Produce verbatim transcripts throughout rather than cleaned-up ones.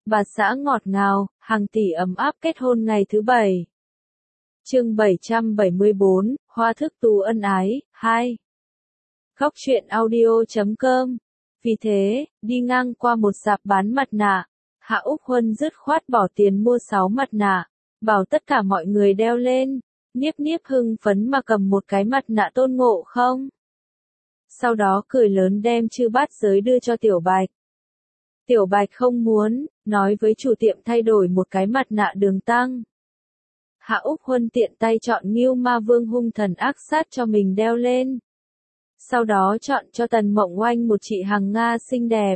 bà xã ngọt ngào, hàng tỷ ấm áp kết hôn ngày thứ bảy. Chương bảy trăm bảy mươi bốn, Hoa thức tú ân ái, hai. Góc truyện audio chấm com. Vì thế, đi ngang qua một sạp bán mặt nạ, Hạ Úc Huân dứt khoát bỏ tiền mua sáu mặt nạ, bảo tất cả mọi người đeo lên. Niếp Niếp hưng phấn mà cầm một cái mặt nạ Tôn Ngộ Không. Sau đó cười lớn đem chư bát giới đưa cho Tiểu Bạch. Tiểu Bạch không muốn, nói với chủ tiệm thay đổi một cái mặt nạ Đường Tăng. Hạ Úc Huân tiện tay chọn Ngưu Ma Vương hung thần ác sát cho mình đeo lên. Sau đó chọn cho Tần Mộng Oanh một chị hàng Nga xinh đẹp.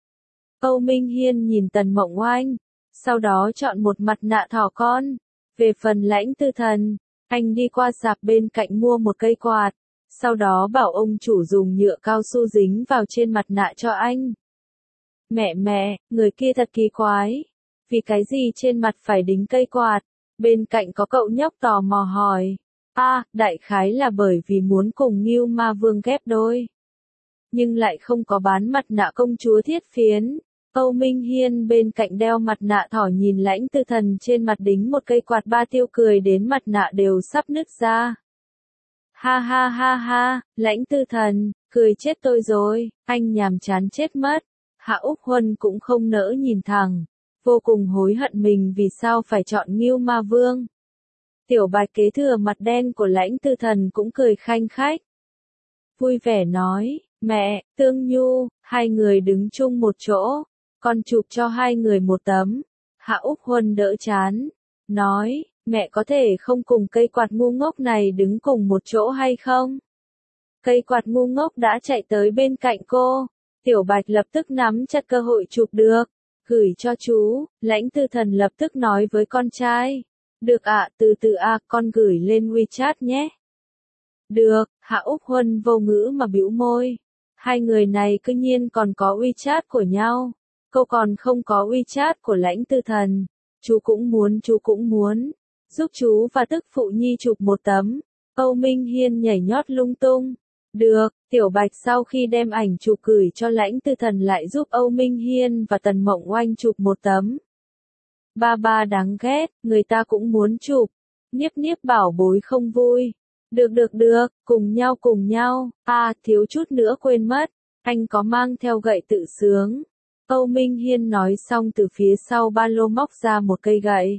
Âu Minh Hiên nhìn Tần Mộng Oanh, sau đó chọn một mặt nạ thỏ con. Về phần Lãnh Tư Thần, anh đi qua sạp bên cạnh mua một cây quạt, sau đó bảo ông chủ dùng nhựa cao su dính vào trên mặt nạ cho anh. Mẹ mẹ, người kia thật kỳ quái. Vì cái gì trên mặt phải đính cây quạt? Bên cạnh có cậu nhóc tò mò hỏi. A, à, đại khái là bởi vì muốn cùng Ngưu Ma Vương ghép đôi. Nhưng lại không có bán mặt nạ công chúa thiết phiến. Âu Minh Hiên bên cạnh đeo mặt nạ thỏ nhìn Lãnh Tư Thần trên mặt đính một cây quạt ba tiêu cười đến mặt nạ đều sắp nứt ra. Ha ha ha ha, Lãnh Tư Thần, cười chết tôi rồi, anh nhàm chán chết mất. Hạ Úc Huân cũng không nỡ nhìn thẳng, vô cùng hối hận mình vì sao phải chọn Ngưu Ma Vương. Tiểu Bạch kế thừa mặt đen của Lãnh Tư Thần cũng cười khanh khách. Vui vẻ nói, mẹ, Tương Nhu, hai người đứng chung một chỗ, con chụp cho hai người một tấm. Hạ Úc Huân đỡ chán, nói, mẹ có thể không cùng cây quạt ngu ngốc này đứng cùng một chỗ hay không? Cây quạt ngu ngốc đã chạy tới bên cạnh cô. Tiểu Bạch lập tức nắm chặt cơ hội chụp được, gửi cho chú. Lãnh Tư Thần lập tức nói với con trai. Được ạ, à, từ từ à, con gửi lên WeChat nhé. Được, Hạ Úc Huân vô ngữ mà bĩu môi. Hai người này cứ nhiên còn có WeChat của nhau. Cô còn không có WeChat của Lãnh Tư Thần. Chú cũng muốn, chú cũng muốn. Giúp chú và tức phụ nhi chụp một tấm. Âu Minh Hiên nhảy nhót lung tung. Được, Tiểu Bạch sau khi đem ảnh chụp gửi cho Lãnh Tư Thần lại giúp Âu Minh Hiên và Tần Mộng Oanh chụp một tấm. Ba ba đáng ghét, người ta cũng muốn chụp. Niếp Niếp bảo bối không vui. Được được được, cùng nhau cùng nhau. À, thiếu chút nữa quên mất. Anh có mang theo gậy tự sướng. Âu Minh Hiên nói xong từ phía sau ba lô móc ra một cây gậy.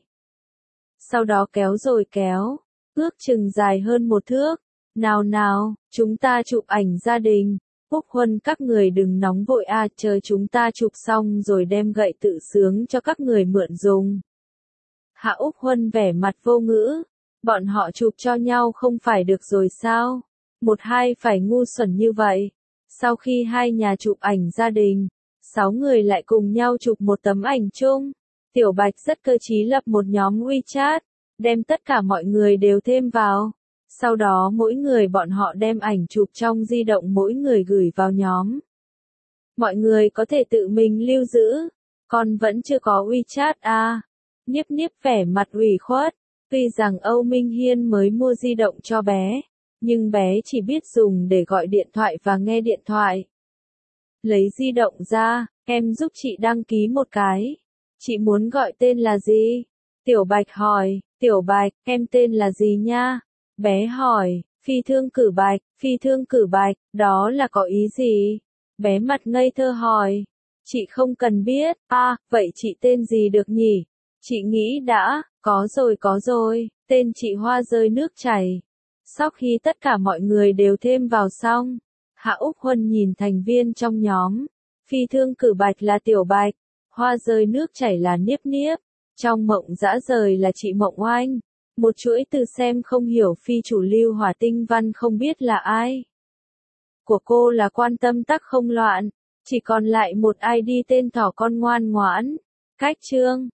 Sau đó kéo rồi kéo. Ước chừng dài hơn một thước. Nào nào, chúng ta chụp ảnh gia đình. Úc Huân các người đừng nóng vội à, chờ chúng ta chụp xong rồi đem gậy tự sướng cho các người mượn dùng. Hạ Úc Huân vẻ mặt vô ngữ. Bọn họ chụp cho nhau không phải được rồi sao? Một hai phải ngu xuẩn như vậy. Sau khi hai nhà chụp ảnh gia đình, sáu người lại cùng nhau chụp một tấm ảnh chung. Tiểu Bạch rất cơ trí lập một nhóm WeChat, đem tất cả mọi người đều thêm vào. Sau đó mỗi người bọn họ đem ảnh chụp trong di động mỗi người gửi vào nhóm. Mọi người có thể tự mình lưu giữ. Con vẫn chưa có WeChat à? Niếp Niếp vẻ mặt ủy khuất. Tuy rằng Âu Minh Hiên mới mua di động cho bé, nhưng bé chỉ biết dùng để gọi điện thoại và nghe điện thoại. Lấy di động ra, em giúp chị đăng ký một cái. Chị muốn gọi tên là gì? Tiểu Bạch hỏi. Tiểu Bạch, em tên là gì nha? Bé hỏi. Phi Thương Cử Bạch. Phi Thương Cử Bạch, đó là có ý gì? Bé mặt ngây thơ hỏi. Chị không cần biết. À, vậy chị tên gì được nhỉ? Chị nghĩ đã, có rồi có rồi, tên chị Hoa Rơi Nước Chảy. Sau khi tất cả mọi người đều thêm vào xong, Hạ Úc Huân nhìn thành viên trong nhóm. Phi Thương Cử Bạch là Tiểu Bạch, Hoa Rơi Nước Chảy là Niếp Niếp, trong Mộng Dã Rời là chị Mộng Oanh. Một chuỗi từ xem không hiểu phi chủ lưu hỏa tinh văn không biết là ai. Của cô là Quan Tâm Tắc Không Loạn, chỉ còn lại một i đê tên thỏ con ngoan ngoãn. Cách chương